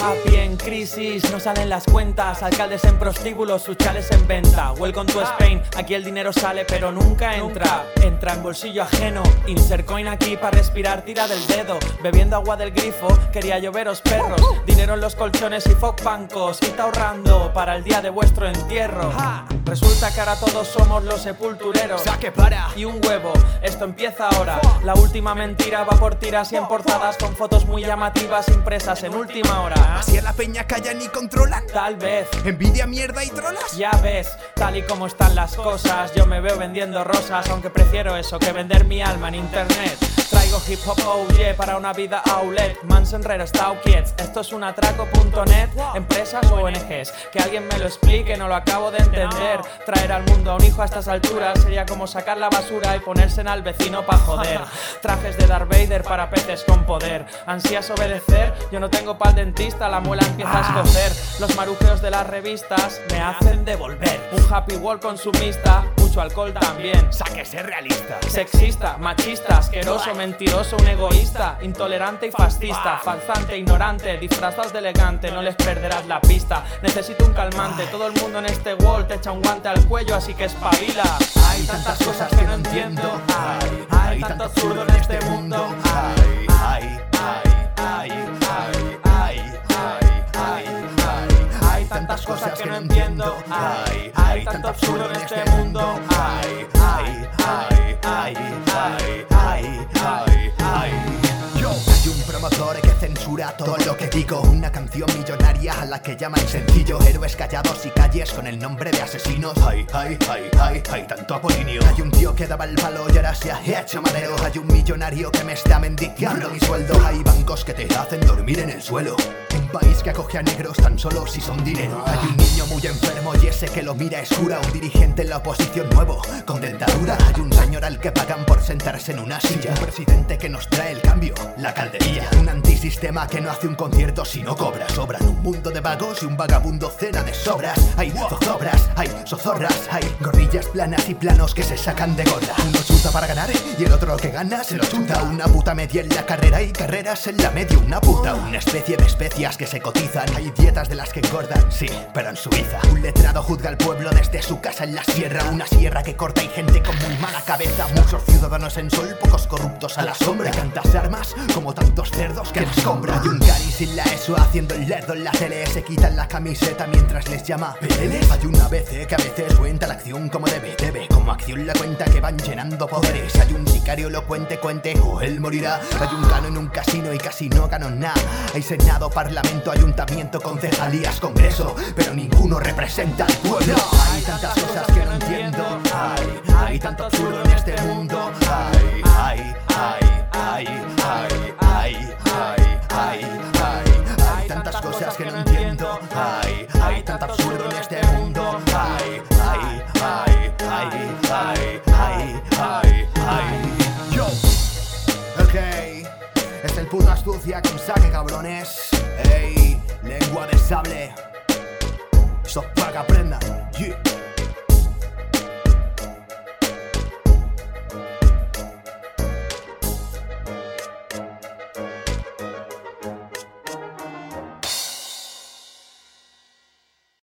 Happy en crisis, no salen las cuentas. Alcaldes en prostíbulos, sus chales en venta. Welcome to Spain, aquí el dinero sale pero nunca entra. Entra en bolsillo ajeno. Insert coin aquí para respirar, tira del dedo. Bebiendo agua del grifo, quería lloveros perros. Dinero en los colchones y fuck bancos. Y está ahorrando para el día de vuestro entierro. Resulta que ahora todos somos los sepultureros. Saque para y un huevo, esto empieza ahora. La última mentira va por tiras y en portadas, con fotos muy llamativas impresas en última hora. Así es la peña callan y controlan. Tal vez, envidia, mierda y trolas. ya ves, tal y como están las cosas, yo me veo vendiendo rosas, aunque prefiero eso que vender mi alma en internet. Traigo hip hop OG para una vida outlet. Manson Rare Stau Kids, esto es un atraco.net. Empresas o ONGs, que alguien me lo explique, no lo acabo de entender. Traer al mundo a un hijo a estas alturas sería como sacar la basura y ponérsela al vecino pa' joder. Trajes de Darth Vader para peces con poder. ¿Ansías obedecer? Yo no tengo pa'l dentista, la muela empieza a escocer. Los marujeos de las revistas me hacen devolver. Un happy wall consumista, mucho alcohol también. Sáquese realista. Sexista, machista, asqueroso, mentiroso, un egoísta, intolerante y fascista, falsante, ignorante, disfrazados de elegante, no les perderás la pista. Necesito un calmante, todo el mundo en este wall te echa un guante al cuello, así que espabila. Hay tantas cosas que no entiendo. Hay tanto absurdo en este mundo. Hay tantas cosas que no entiendo. Hay tanto absurdo en este mundo. Hay un promotor que censura todo lo que digo. Una canción millonaria a la que llaman sencillo. Héroes callados y calles con el nombre de asesinos. Hay tanto apolinio. Hay un tío que daba el palo y ahora se ha hecho madero. Hay un millonario que me está mendigando mi sueldo. Hay bancos que te hacen dormir en el suelo. Un país que acoge a negros tan solo si son dinero. Hay un niño muy enfermo y ese que lo mira es cura. Un dirigente en la oposición nuevo, con dentadura. Hay un señor al que pagan por sentarse en una silla. Un presidente que nos trae el cambio, la calderilla. Un antisistema que no hace un concierto si no cobra. Sobran un mundo de vagos y un vagabundo cena de sobras. Hay zozobras, hay zozorras. Hay gorrillas planas y planos que se sacan de gorra. Uno chuta para ganar y el otro que gana se lo chuta. Una puta media en la carrera y carreras en la media. Una puta, una especie de especias que se cotizan. Hay dietas de las que engordan, sí, pero en Suiza. Un letrado juzga al pueblo desde su casa en la sierra. Una sierra que corta y gente con muy mala cabeza. Muchos ciudadanos en sol, pocos corruptos a la sombra. Hay tantas armas como tantos cerdos que las compra. Hay un cari sin la ESO haciendo el lerdo en la tele. Se quitan la camiseta mientras les llama PLs. Hay una BC que a veces cuenta la acción como debe. Como acción la cuenta que van llenando poderes. Hay un sicario elocuente, cuente o él morirá. Hay un cano en un casino y casi no ganó nada. Hay senado, parlamento, ayuntamiento, concejalías, congreso, pero ninguno representa al pueblo. Hay tantas cosas que no entiendo. Hay tanto absurdo en este mundo. Hay tantas cosas que no entiendo. Hay tanto absurdo en este mundo. Yo, ok, es el puto astucia con saque, cabrones. Ey, lengua de sable. Sos para que aprendan. Yeah.